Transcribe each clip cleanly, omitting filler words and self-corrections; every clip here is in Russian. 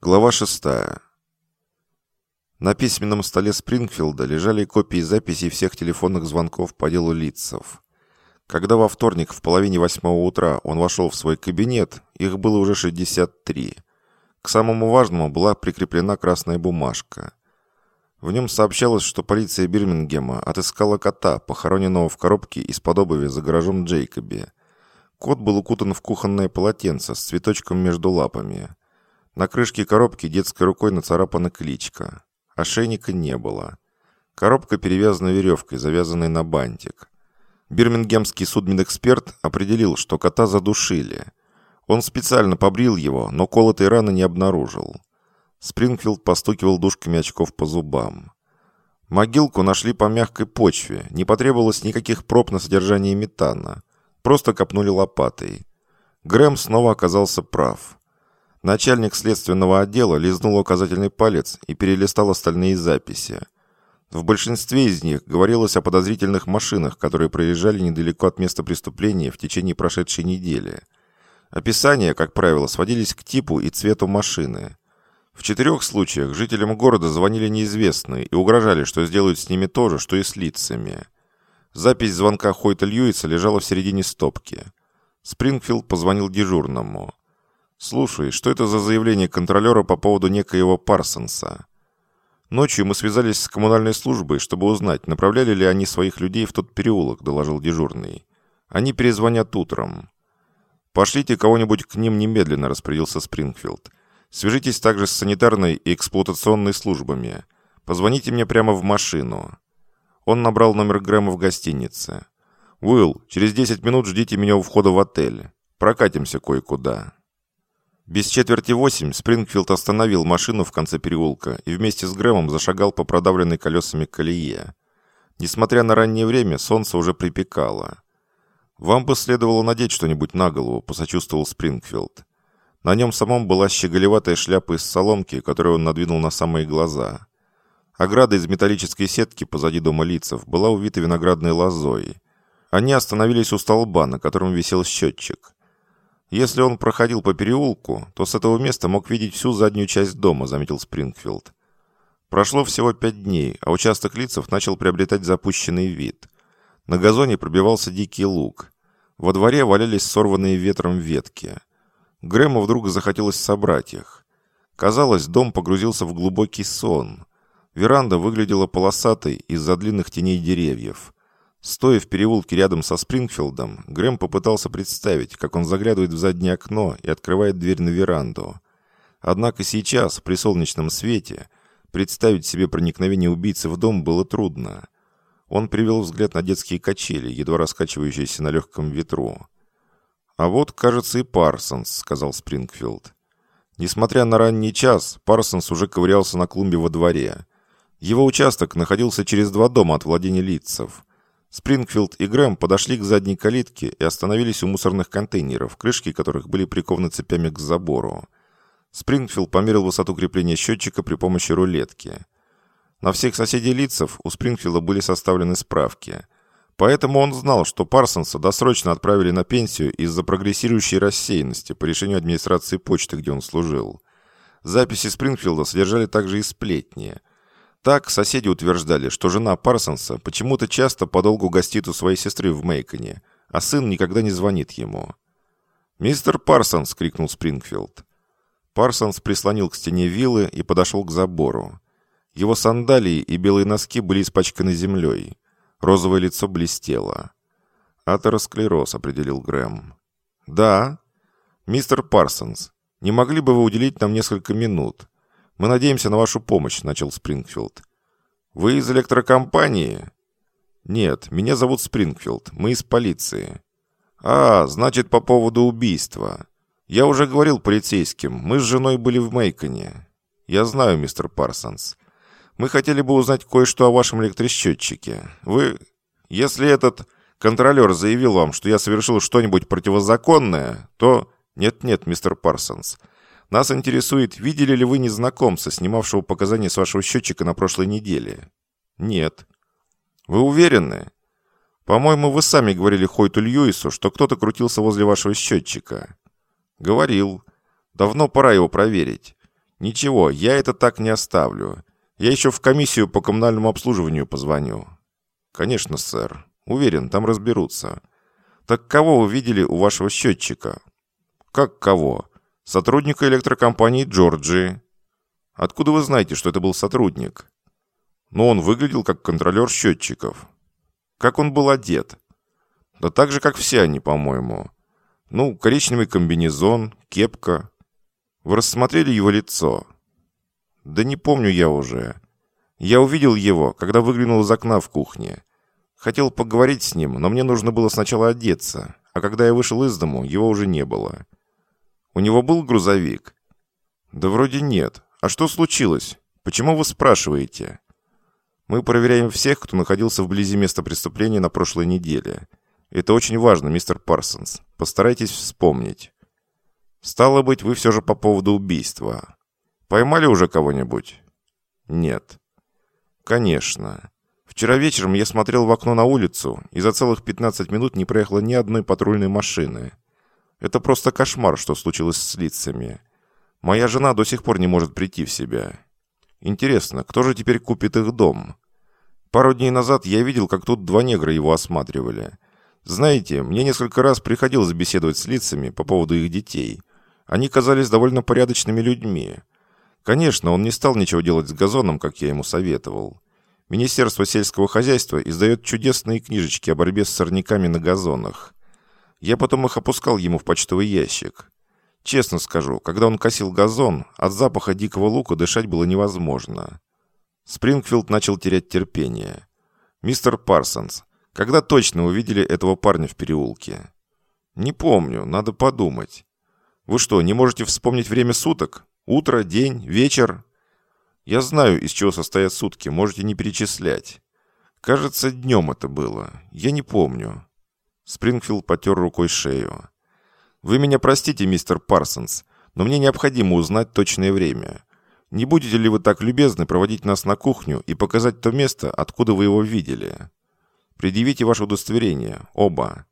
Глава 6. На письменном столе Спрингфилда лежали копии записей всех телефонных звонков по делу Литцев. Когда во вторник в половине 8 утра он вошел в свой кабинет, их было уже 63. К самому важному была прикреплена красная бумажка. В нем сообщалось, что полиция Бирмингема отыскала кота, похороненного в коробке из-под обуви за гаражом Джейкоби. Кот был укутан в кухонное полотенце с цветочком между лапами. На крышке коробки детской рукой нацарапана кличка. Ошейника не было. Коробка перевязана веревкой, завязанной на бантик. Бирмингемский судмедэксперт определил, что кота задушили. Он специально побрил его, но колотой раны не обнаружил. Спрингфилд постукивал дужками очков по зубам. Могилку нашли по мягкой почве, не потребовалось никаких проб на содержание метана. Просто копнули лопатой. Грэм снова оказался прав. Начальник следственного отдела лизнул указательный палец и перелистал остальные записи. В большинстве из них говорилось о подозрительных машинах, которые проезжали недалеко от места преступления в течение прошедшей недели. Описания, как правило, сводились к типу и цвету машины. В 4 случаях жителям города звонили неизвестные и угрожали, что сделают с ними то же, что и с Литцами. Запись звонка Хойта Льюиса лежала в середине стопки. Спрингфилд позвонил дежурному. «Слушай, что это за заявление контролера по поводу некоего Парсонса?» «Ночью мы связались с коммунальной службой, чтобы узнать, направляли ли они своих людей в тот переулок», — доложил дежурный. «Они перезвонят утром». «Пошлите кого-нибудь к ним немедленно», — распорядился Спрингфилд. «Свяжитесь также с санитарной и эксплуатационной службами. Позвоните мне прямо в машину». Он набрал номер Грэма в гостинице. «Уилл, через 10 минут ждите меня у входа в отель. Прокатимся кое-куда». Без 7:45 Спрингфилд остановил машину в конце переулка и вместе с Грэмом зашагал по продавленной колесами колее. Несмотря на раннее время, солнце уже припекало. «Вам бы следовало надеть что-нибудь на голову», — посочувствовал Спрингфилд. На нем самом была щеголеватая шляпа из соломки, которую он надвинул на самые глаза. Ограда из металлической сетки позади дома Литцев была увита виноградной лозой. Они остановились у столба, на котором висел счетчик. «Если он проходил по переулку, то с этого места мог видеть всю заднюю часть дома», — заметил Спрингфилд. Прошло всего 5 дней, а участок Литцев начал приобретать запущенный вид. На газоне пробивался дикий луг. Во дворе валялись сорванные ветром ветки. Грэму вдруг захотелось собрать их. Казалось, дом погрузился в глубокий сон. Веранда выглядела полосатой из-за длинных теней деревьев. Стоя в переулке рядом со Спрингфилдом, Грэм попытался представить, как он заглядывает в заднее окно и открывает дверь на веранду. Однако сейчас, при солнечном свете, представить себе проникновение убийцы в дом было трудно. Он перевел взгляд на детские качели, едва раскачивающиеся на легком ветру. «А вот, кажется, и Парсонс», — сказал Спрингфилд. Несмотря на ранний час, Парсонс уже ковырялся на клумбе во дворе. Его участок находился через 2 дома от владения Литцев. Спрингфилд и Грэм подошли к задней калитке и остановились у мусорных контейнеров, крышки которых были прикованы цепями к забору. Спрингфилд померил высоту крепления счетчика при помощи рулетки. На всех соседей Литцев у Спрингфилда были составлены справки. Поэтому он знал, что Парсонса досрочно отправили на пенсию из-за прогрессирующей рассеянности по решению администрации почты, где он служил. Записи Спрингфилда содержали также и сплетни. Так соседи утверждали, что жена Парсонса почему-то часто подолгу гостит у своей сестры в Мейконе, а сын никогда не звонит ему. «Мистер Парсонс!» — крикнул Спрингфилд. Парсонс прислонил к стене виллы и подошел к забору. Его сандалии и белые носки были испачканы землей. Розовое лицо блестело. «Атеросклероз», — определил Грэм. «Да. Мистер Парсонс, не могли бы вы уделить нам несколько минут? Мы надеемся на вашу помощь», — начал Спрингфилд. «Вы из электрокомпании?» «Нет, меня зовут Спрингфилд. Мы из полиции». «А, значит, по поводу убийства. Я уже говорил полицейским. Мы с женой были в Мейконе». «Я знаю, мистер Парсонс. Мы хотели бы узнать кое-что о вашем электросчетчике. Вы... Если этот контролер заявил вам, что я совершил что-нибудь противозаконное, то...» «Нет-нет, мистер Парсонс. Нас интересует, видели ли вы незнакомца, снимавшего показания с вашего счетчика на прошлой неделе?» «Нет». «Вы уверены?» «По-моему, вы сами говорили Хойту Льюису, что кто-то крутился возле вашего счетчика». «Говорил. Давно пора его проверить. Ничего, я это так не оставлю. Я еще в комиссию по коммунальному обслуживанию позвоню. Конечно, сэр. Уверен, там разберутся. Так кого вы видели у вашего счетчика? Как кого? Сотрудника электрокомпании Джорджии. Откуда вы знаете, что это был сотрудник? Но он выглядел как контролер счетчиков. Как он был одет? Да так же, как все они, по-моему. Ну, коричневый комбинезон, кепка. Вы рассмотрели его лицо? Да не помню я уже. Я увидел его, когда выглянул из окна в кухне. Хотел поговорить с ним, но мне нужно было сначала одеться, а когда я вышел из дому, его уже не было. У него был грузовик? Да вроде нет. А что случилось? Почему вы спрашиваете? Мы проверяем всех, кто находился вблизи места преступления на прошлой неделе. Это очень важно, мистер Парсонс. Постарайтесь вспомнить. Стало быть, вы все же по поводу убийства. Поймали уже кого-нибудь? Нет. Конечно. Вчера вечером я смотрел в окно на улицу, и за целых 15 минут не проехало ни одной патрульной машины. Это просто кошмар, что случилось с лицами. Моя жена до сих пор не может прийти в себя. Интересно, кто же теперь купит их дом? Пару дней назад я видел, как тут два негра его осматривали. Знаете, мне несколько раз приходилось беседовать с лицами по поводу их детей. Они казались довольно порядочными людьми. Конечно, он не стал ничего делать с газоном, как я ему советовал. Министерство сельского хозяйства издает чудесные книжечки о борьбе с сорняками на газонах. Я потом их опускал ему в почтовый ящик. Честно скажу, когда он косил газон, от запаха дикого лука дышать было невозможно. Спрингфилд начал терять терпение. «Мистер Парсонс, когда точно увидели этого парня в переулке?» «Не помню, надо подумать». «Вы что, не можете вспомнить время суток? Утро, день, вечер?» «Я знаю, из чего состоят сутки, можете не перечислять. Кажется, днем это было. Я не помню». Спрингфилд потер рукой шею. «Вы меня простите, мистер Парсонс, но мне необходимо узнать точное время. Не будете ли вы так любезны проводить нас на кухню и показать то место, откуда вы его видели? Предъявите ваше удостоверение, оба».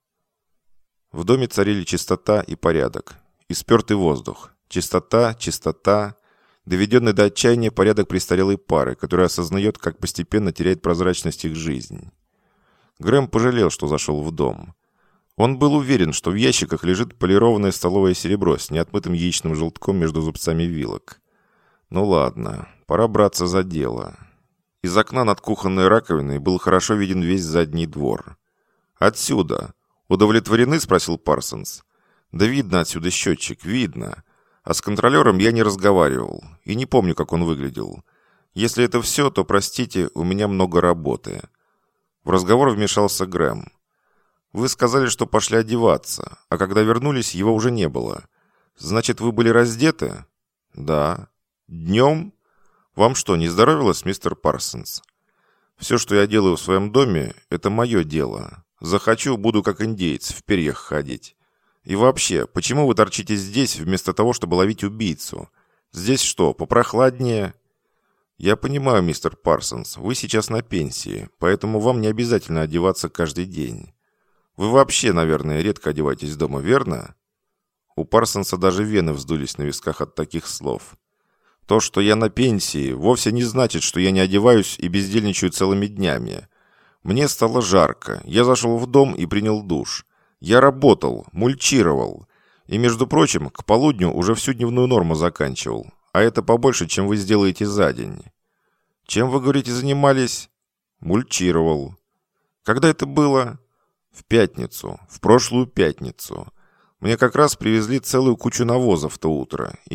В доме царили чистота и порядок. И спертый воздух. Чистота, доведенный до отчаяния порядок престарелой пары, которая осознает, как постепенно теряет прозрачность их жизнь. Грэм пожалел, что зашел в дом. Он был уверен, что в ящиках лежит полированное столовое серебро с неотмытым яичным желтком между зубцами вилок. Ну ладно, пора браться за дело. Из окна над кухонной раковиной был хорошо виден весь задний двор. «Отсюда. Удовлетворены?» – спросил Парсонс. «Да видно отсюда счетчик, видно. А с контролером я не разговаривал. И не помню, как он выглядел. Если это все, то, простите, у меня много работы». В разговор вмешался Грэм. «Вы сказали, что пошли одеваться, а когда вернулись, его уже не было. Значит, вы были раздеты?» «Да». «Днем? Вам что, не здоровилось, мистер Парсонс?» «Все, что я делаю в своем доме, это мое дело. Захочу, буду как индеец, в перьях ходить. И вообще, почему вы торчите здесь, вместо того, чтобы ловить убийцу? Здесь что, попрохладнее?» «Я понимаю, мистер Парсонс, вы сейчас на пенсии, поэтому вам не обязательно одеваться каждый день. Вы вообще, наверное, редко одеваетесь дома, верно?» У Парсонса даже вены вздулись на висках от таких слов. «То, что я на пенсии, вовсе не значит, что я не одеваюсь и бездельничаю целыми днями. Мне стало жарко, я зашел в дом и принял душ. Я работал, мульчировал. И, между прочим, к полудню уже всю дневную норму заканчивал. А это побольше, чем вы сделаете за день». «Чем, вы говорите, занимались?» «Мульчировал». «Когда это было?» «В пятницу. В прошлую пятницу. Мне как раз привезли целую кучу навоза в то утро. И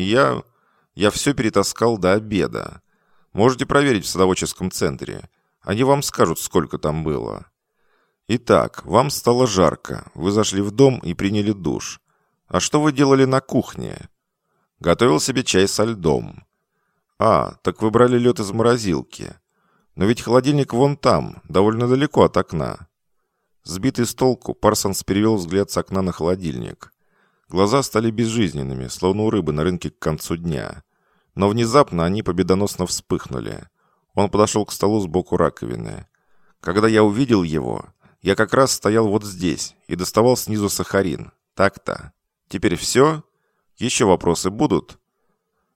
я все перетаскал до обеда. Можете проверить в садоводческом центре. Они вам скажут, сколько там было. Итак, вам стало жарко. Вы зашли в дом и приняли душ. А что вы делали на кухне?» «Готовил себе чай со льдом». «А, так вы брали лед из морозилки. Но ведь холодильник вон там, довольно далеко от окна». Сбитый с толку, Парсонс перевел взгляд с окна на холодильник. Глаза стали безжизненными, словно у рыбы на рынке к концу дня. Но внезапно они победоносно вспыхнули. Он подошел к столу сбоку раковины. Когда я увидел его, я как раз стоял вот здесь и доставал снизу сахарин. Так-то. Теперь все? Еще вопросы будут?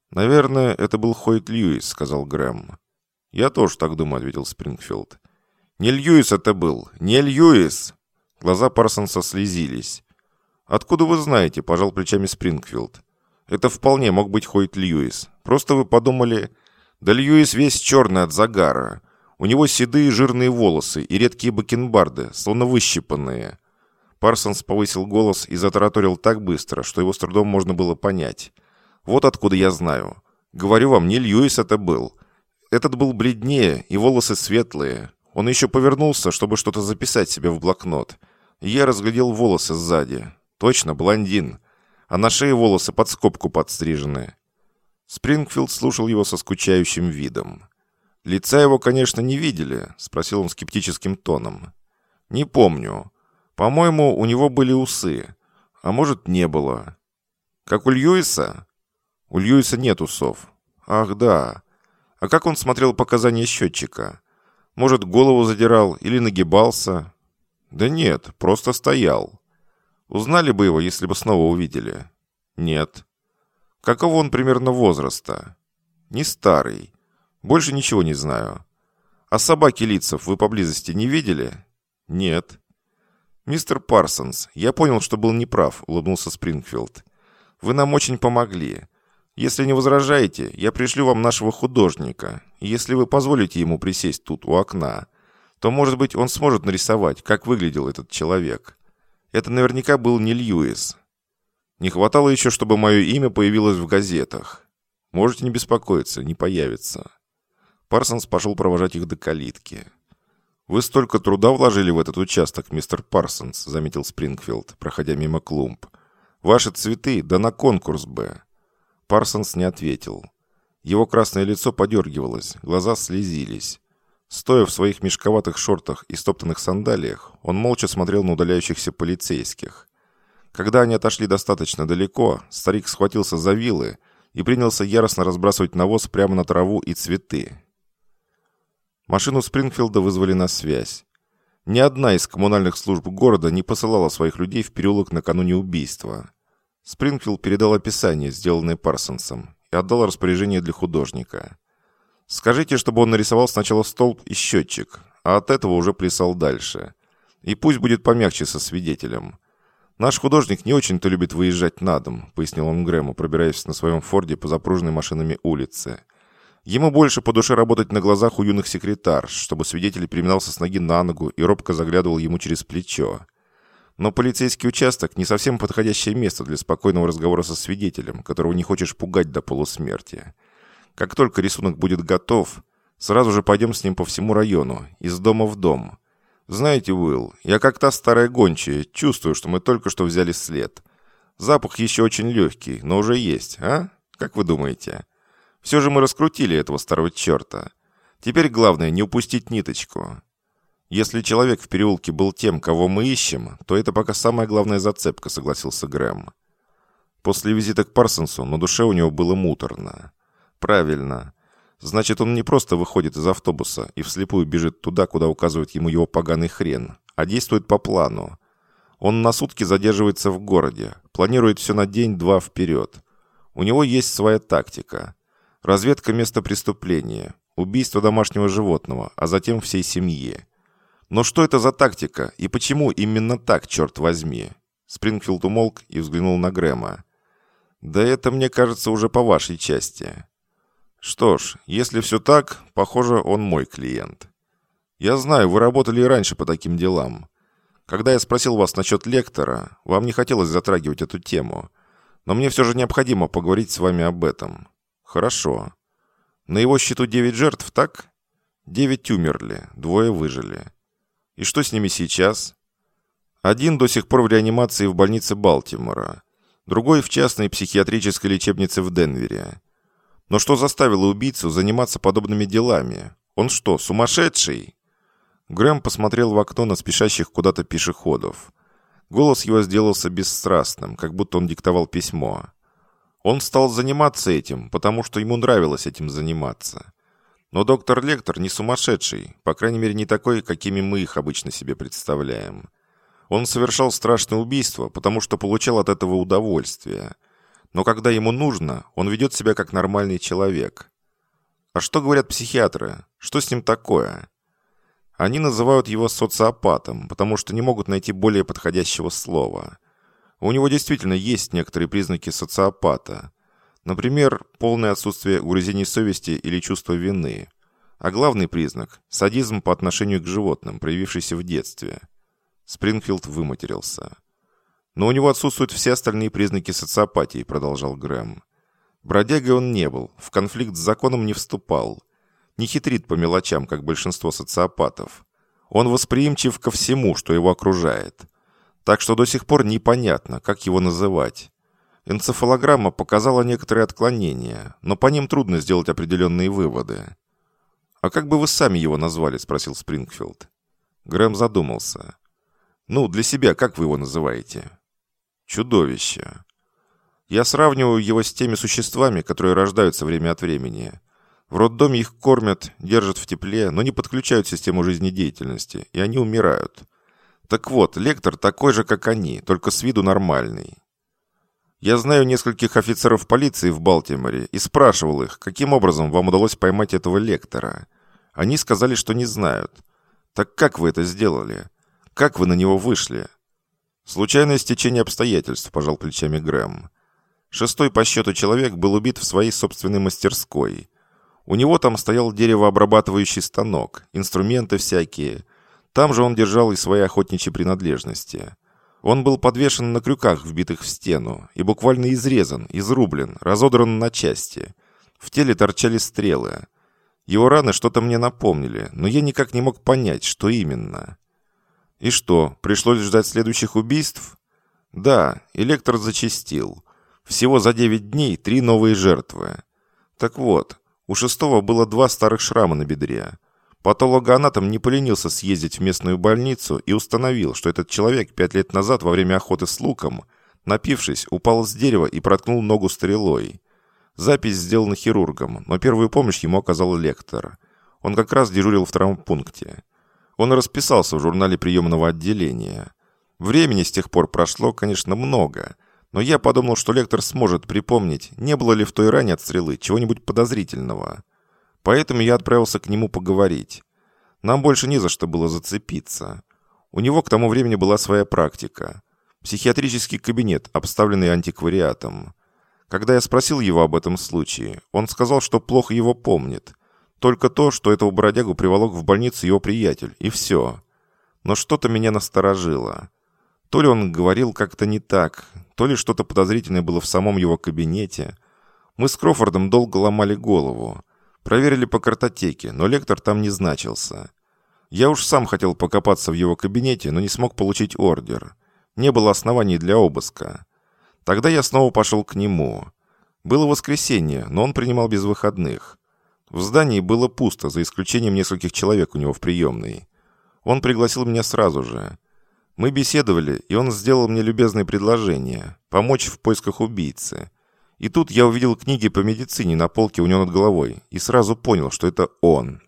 «Наверное, это был Хойт Льюис», — сказал Грэм. «Я тоже так думаю», — ответил Спрингфилд. «Не Льюис это был! Не Льюис!» Глаза Парсонса слезились. «Откуда вы знаете?» – пожал плечами Спрингфилд. «Это вполне мог быть Хойт Льюис. Просто вы подумали...» «Да Льюис весь черный от загара. У него седые жирные волосы и редкие бакенбарды, словно выщипанные». Парсонс повысил голос и затараторил так быстро, что его с трудом можно было понять. «Вот откуда я знаю. Говорю вам, не Льюис это был. Этот был бледнее и волосы светлые. Он еще повернулся, чтобы что-то записать себе в блокнот. И я разглядел волосы сзади. Точно, блондин. А на шее волосы под скобку подстрижены». Спрингфилд слушал его со скучающим видом. «Лица его, конечно, не видели?» – спросил он скептическим тоном. «Не помню. По-моему, у него были усы. А может, не было. Как у Льюиса?» «У Льюиса нет усов». «Ах, да. А как он смотрел показания счетчика? Может, голову задирал или нагибался?» «Да нет, просто стоял». «Узнали бы его, если бы снова увидели?» «Нет». «Какого он примерно возраста?» «Не старый. Больше ничего не знаю». «А собаки Литцев вы поблизости не видели?» «Нет». «Мистер Парсонс, я понял, что был неправ», — улыбнулся Спрингфилд. «Вы нам очень помогли. Если не возражаете, я пришлю вам нашего художника. И если вы позволите ему присесть тут у окна, то, может быть, он сможет нарисовать, как выглядел этот человек. Это наверняка был не Льюис. Не хватало еще, чтобы мое имя появилось в газетах. Можете не беспокоиться, не появится». Парсонс пошел провожать их до калитки. «Вы столько труда вложили в этот участок, мистер Парсонс», — заметил Спрингфилд, проходя мимо клумб. «Ваши цветы, да на конкурс бы». Парсонс не ответил. Его красное лицо подергивалось, глаза слезились. Стоя в своих мешковатых шортах и стоптанных сандалиях, он молча смотрел на удаляющихся полицейских. Когда они отошли достаточно далеко, старик схватился за вилы и принялся яростно разбрасывать навоз прямо на траву и цветы. Машину Спрингфилда вызвали на связь. Ни одна из коммунальных служб города не посылала своих людей в переулок накануне убийства. Спрингфилд передал описание, сделанное Парсонсом, и отдал распоряжение для художника. «Скажите, чтобы он нарисовал сначала столб и счетчик, а от этого уже плясал дальше. И пусть будет помягче со свидетелем. Наш художник не очень-то любит выезжать на дом», — пояснил он Грэму, пробираясь на своем форде по запруженной машинами улице. «Ему больше по душе работать на глазах у юных секретарш, чтобы свидетель переминался с ноги на ногу и робко заглядывал ему через плечо. Но полицейский участок не совсем подходящее место для спокойного разговора со свидетелем, которого не хочешь пугать до полусмерти. Как только рисунок будет готов, сразу же пойдем с ним по всему району, из дома в дом. Знаете, Уилл, я как та старая гончая, чувствую, что мы только что взяли след. Запах еще очень легкий, но уже есть, а? Как вы думаете? Все же мы раскрутили этого старого черта. Теперь главное не упустить ниточку. Если человек в переулке был тем, кого мы ищем, то это пока самая главная зацепка», — согласился Грэм. После визита к Парсонсу на душе у него было муторно. «Правильно. Значит, он не просто выходит из автобуса и вслепую бежит туда, куда указывает ему его поганый хрен, а действует по плану. Он на сутки задерживается в городе, планирует все на день-два вперед. У него есть своя тактика. Разведка места преступления, убийство домашнего животного, а затем всей семьи. Но что это за тактика и почему именно так, черт возьми?» Спрингфилд умолк и взглянул на Грэма. «Да это, мне кажется, уже по вашей части». «Что ж, если все так, похоже, он мой клиент. Я знаю, вы работали и раньше по таким делам. Когда я спросил вас насчет лектора, вам не хотелось затрагивать эту тему. Но мне все же необходимо поговорить с вами об этом». «Хорошо. На его счету 9 жертв, так?» 9 умерли, 2 выжили. И что с ними сейчас? Один до сих пор в реанимации в больнице Балтимора, другой в частной психиатрической лечебнице в Денвере. Но что заставило убийцу заниматься подобными делами? Он что, сумасшедший?» Грэм посмотрел в окно на спешащих куда-то пешеходов. Голос его сделался бесстрастным, как будто он диктовал письмо. Он стал заниматься этим, потому что ему нравилось этим заниматься. Но доктор Лектор не сумасшедший, по крайней мере не такой, какими мы их обычно себе представляем. Он совершал страшное убийство, потому что получал от этого удовольствие. Но когда ему нужно, он ведет себя как нормальный человек. А что говорят психиатры? Что с ним такое? Они называют его социопатом, потому что не могут найти более подходящего слова. У него действительно есть некоторые признаки социопата. Например, полное отсутствие угрызений совести или чувства вины. А главный признак – садизм по отношению к животным, проявившийся в детстве. Спрингфилд выматерился. «Но у него отсутствуют все остальные признаки социопатии», – продолжал Грэм. «Бродягой он не был, в конфликт с законом не вступал. Не хитрит по мелочам, как большинство социопатов. Он восприимчив ко всему, что его окружает. Так что до сих пор непонятно, как его называть. Энцефалограмма показала некоторые отклонения, но по ним трудно сделать определенные выводы». «А как бы вы сами его назвали?» – спросил Спрингфилд. Грэм задумался. «Ну, для себя как вы его называете?» «Чудовище. Я сравниваю его с теми существами, которые рождаются время от времени. В роддоме их кормят, держат в тепле, но не подключают систему жизнедеятельности, и они умирают. Так вот, Лектор такой же, как они, только с виду нормальный. Я знаю нескольких офицеров полиции в Балтиморе и спрашивал их, каким образом вам удалось поймать этого Лектора. Они сказали, что не знают. Так как вы это сделали? Как вы на него вышли?» «Случайное стечение обстоятельств», – пожал плечами Грэм. «Шестой по счету человек был убит в своей собственной мастерской. У него там стоял деревообрабатывающий станок, инструменты всякие. Там же он держал и свои охотничьи принадлежности. Он был подвешен на крюках, вбитых в стену, и буквально изрезан, изрублен, разодран на части. В теле торчали стрелы. Его раны что-то мне напомнили, но я никак не мог понять, что именно». «И что, пришлось ждать следующих убийств?» «Да, и Лектор зачастил. Всего за 9 дней 3 новые жертвы. Так вот, у шестого было 2 старых шрама на бедре. Патологоанатом не поленился съездить в местную больницу и установил, что этот человек 5 лет назад во время охоты с луком, напившись, упал с дерева и проткнул ногу стрелой. Запись сделана хирургом, но первую помощь ему оказал Лектор. Он как раз дежурил в травмпункте. Он расписался в журнале приемного отделения. Времени с тех пор прошло, конечно, много, но я подумал, что Лектор сможет припомнить, не было ли в той ране от стрелы чего-нибудь подозрительного. Поэтому я отправился к нему поговорить. Нам больше не за что было зацепиться. У него к тому времени была своя практика. Психиатрический кабинет, обставленный антиквариатом. Когда я спросил его об этом случае, он сказал, что плохо его помнит. Только то, что этого бродягу приволок в больницу его приятель, и все. Но что-то меня насторожило. То ли он говорил как-то не так, то ли что-то подозрительное было в самом его кабинете. Мы с Крофордом долго ломали голову. Проверили по картотеке, но Лектор там не значился. Я уж сам хотел покопаться в его кабинете, но не смог получить ордер. Не было оснований для обыска. Тогда я снова пошел к нему. Было воскресенье, но он принимал без выходных. В здании было пусто, за исключением нескольких человек у него в приемной. Он пригласил меня сразу же. Мы беседовали, и он сделал мне любезное предложение – помочь в поисках убийцы. И тут я увидел книги по медицине на полке у него над головой и сразу понял, что это он.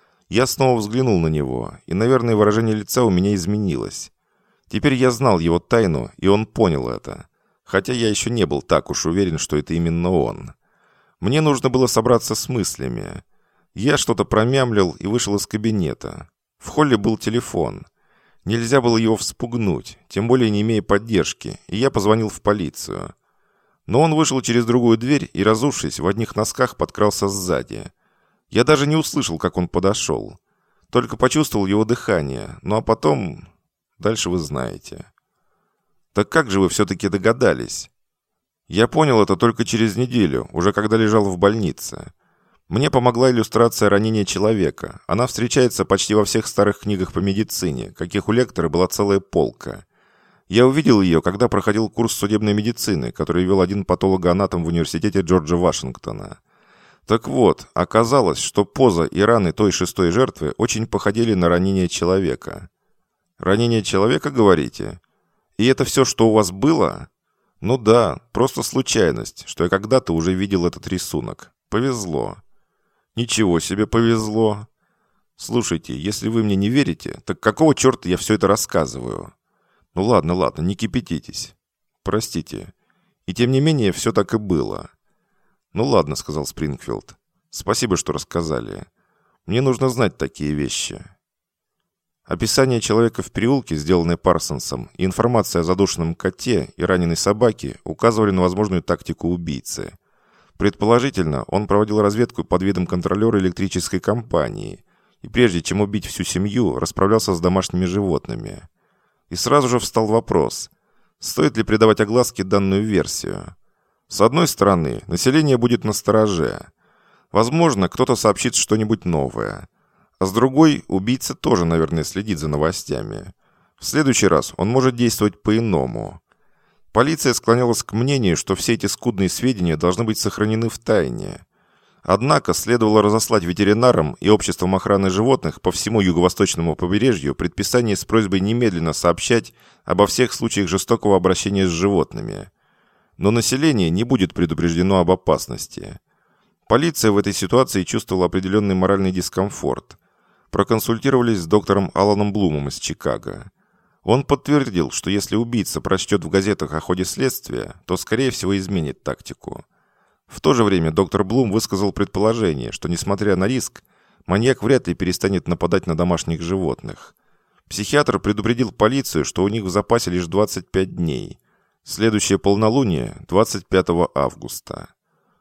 Я снова взглянул на него, и, наверное, выражение лица у меня изменилось. Теперь я знал его тайну, и он понял это. Хотя я еще не был так уж уверен, что это именно он. Мне нужно было собраться с мыслями. Я что-то промямлил и вышел из кабинета. В холле был телефон. Нельзя было его вспугнуть, тем более не имея поддержки, и я позвонил в полицию. Но он вышел через другую дверь и, разувшись, в одних носках подкрался сзади. Я даже не услышал, как он подошел. Только почувствовал его дыхание, ну а потом... Дальше вы знаете. Так как же вы все-таки догадались? Я понял это только через неделю, уже когда лежал в больнице. Мне помогла иллюстрация ранения человека. Она встречается почти во всех старых книгах по медицине, каких у Лектора была целая полка. Я увидел ее, когда проходил курс судебной медицины, который вел один патологоанатом в университете Джорджа Вашингтона. Так вот, оказалось, что поза и раны той шестой жертвы очень походили на ранение человека. Ранение человека, говорите? И это все, что у вас было? Ну да, просто случайность, что я когда-то уже видел этот рисунок. Повезло. Ничего себе повезло. Слушайте, если вы мне не верите, так какого черта я все это рассказываю? Ну ладно, не кипятитесь. Простите. И тем не менее, все так и было. «Ну ладно», — сказал Спрингфилд. «Спасибо, что рассказали. Мне нужно знать такие вещи». Описание человека в переулке, сделанное Парсонсом, и информация о задушенном коте и раненой собаке указывали на возможную тактику убийцы. Предположительно, он проводил разведку под видом контролера электрической компании и прежде чем убить всю семью, расправлялся с домашними животными. И сразу же встал вопрос, стоит ли придавать огласке данную версию. С одной стороны, население будет настороже. Возможно, кто-то сообщит что-нибудь новое. А с другой, убийца тоже, наверное, следит за новостями. В следующий раз он может действовать по-иному. Полиция склонялась к мнению, что все эти скудные сведения должны быть сохранены в тайне. Однако следовало разослать ветеринарам и обществам охраны животных по всему юго-восточному побережью предписание с просьбой немедленно сообщать обо всех случаях жестокого обращения с животными. Но население не будет предупреждено об опасности. Полиция в этой ситуации чувствовала определенный моральный дискомфорт. Проконсультировались с доктором Аланом Блумом из Чикаго. Он подтвердил, что если убийца прочтет в газетах о ходе следствия, то, скорее всего, изменит тактику. В то же время доктор Блум высказал предположение, что, несмотря на риск, маньяк вряд ли перестанет нападать на домашних животных. Психиатр предупредил полицию, что у них в запасе лишь 25 дней. Следующее полнолуние – 25 августа.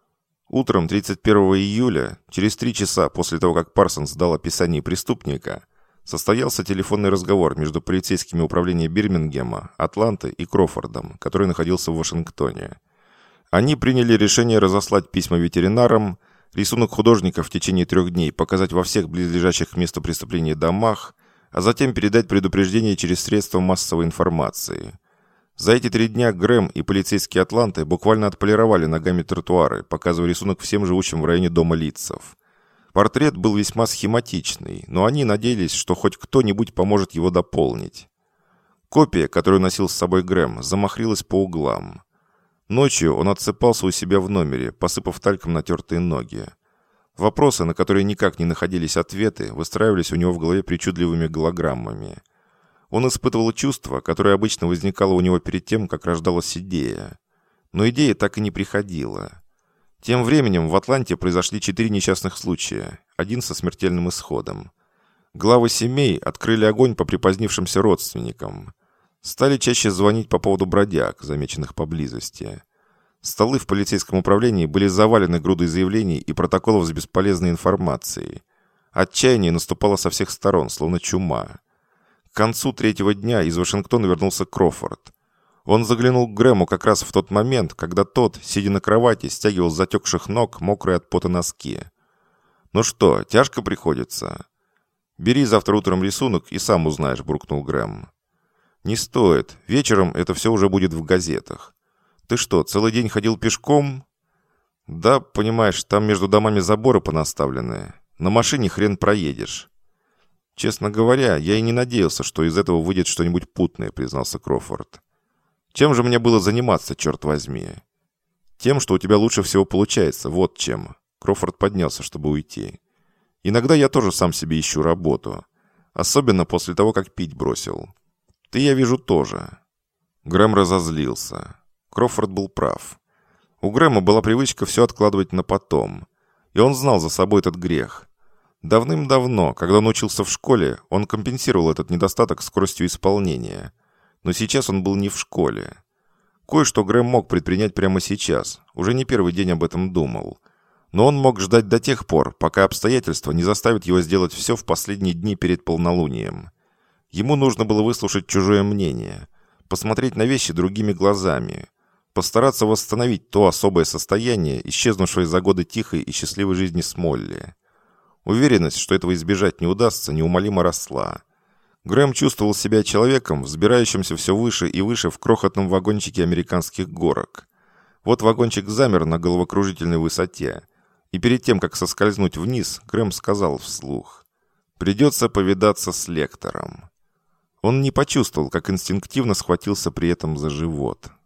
Утром 31 июля, через 3 часа после того, как Парсонс дал описание преступника, состоялся телефонный разговор между полицейскими управлениями Бирмингема, Атланты и Крофордом, который находился в Вашингтоне. Они приняли решение разослать письма ветеринарам, рисунок художника в течение 3 дней показать во всех близлежащих к месту преступления домах, а затем передать предупреждение через средства массовой информации. За эти 3 дня Грэм и полицейские Атланты буквально отполировали ногами тротуары, показывая рисунок всем живущим в районе дома Литцев. Портрет был весьма схематичный, но они надеялись, что хоть кто-нибудь поможет его дополнить. Копия, которую носил с собой Грэм, замахрилась по углам. Ночью он отсыпался у себя в номере, посыпав тальком натертые ноги. Вопросы, на которые никак не находились ответы, выстраивались у него в голове причудливыми голограммами. Он испытывал чувство, которое обычно возникало у него перед тем, как рождалась идея. Но идея так и не приходила. Тем временем в Атланте произошли 4 несчастных случая, один со смертельным исходом. Главы семей открыли огонь по припозднившимся родственникам. Стали чаще звонить по поводу бродяг, замеченных поблизости. Столы в полицейском управлении были завалены грудой заявлений и протоколов с бесполезной информацией. Отчаяние наступало со всех сторон, словно чума. К концу 3-го дня из Вашингтона вернулся Крофорд. Он заглянул к Грэму как раз в тот момент, когда тот, сидя на кровати, стягивал с затекших ног мокрые от пота носки. «Ну что, тяжко приходится?» «Бери завтра утром рисунок и сам узнаешь», — буркнул Грэм. «Не стоит. Вечером это все уже будет в газетах. Ты что, целый день ходил пешком?» «Да, понимаешь, там между домами заборы понаставлены. На машине хрен проедешь». «Честно говоря, я и не надеялся, что из этого выйдет что-нибудь путное», — признался Крофорд. «Чем же мне было заниматься, черт возьми?» «Тем, что у тебя лучше всего получается, вот чем». Крофорд поднялся, чтобы уйти. «Иногда я тоже сам себе ищу работу. Особенно после того, как пить бросил. Ты, я вижу, тоже». Грэм разозлился. Крофорд был прав. У Грэма была привычка все откладывать на потом. И он знал за собой этот грех. Давным-давно, когда он учился в школе, он компенсировал этот недостаток скоростью исполнения. Но сейчас он был не в школе. Кое-что Грэм мог предпринять прямо сейчас, уже не первый день об этом думал. Но он мог ждать до тех пор, пока обстоятельства не заставят его сделать все в последние дни перед полнолунием. Ему нужно было выслушать чужое мнение, посмотреть на вещи другими глазами, постараться восстановить то особое состояние, исчезнувшее за годы тихой и счастливой жизни Смолли. Уверенность, что этого избежать не удастся, неумолимо росла. Грэм чувствовал себя человеком, взбирающимся все выше и выше в крохотном вагончике американских горок. Вот вагончик замер на головокружительной высоте, и перед тем, как соскользнуть вниз, Грэм сказал вслух: «Придется повидаться с лектором». Он не почувствовал, как инстинктивно схватился при этом за живот.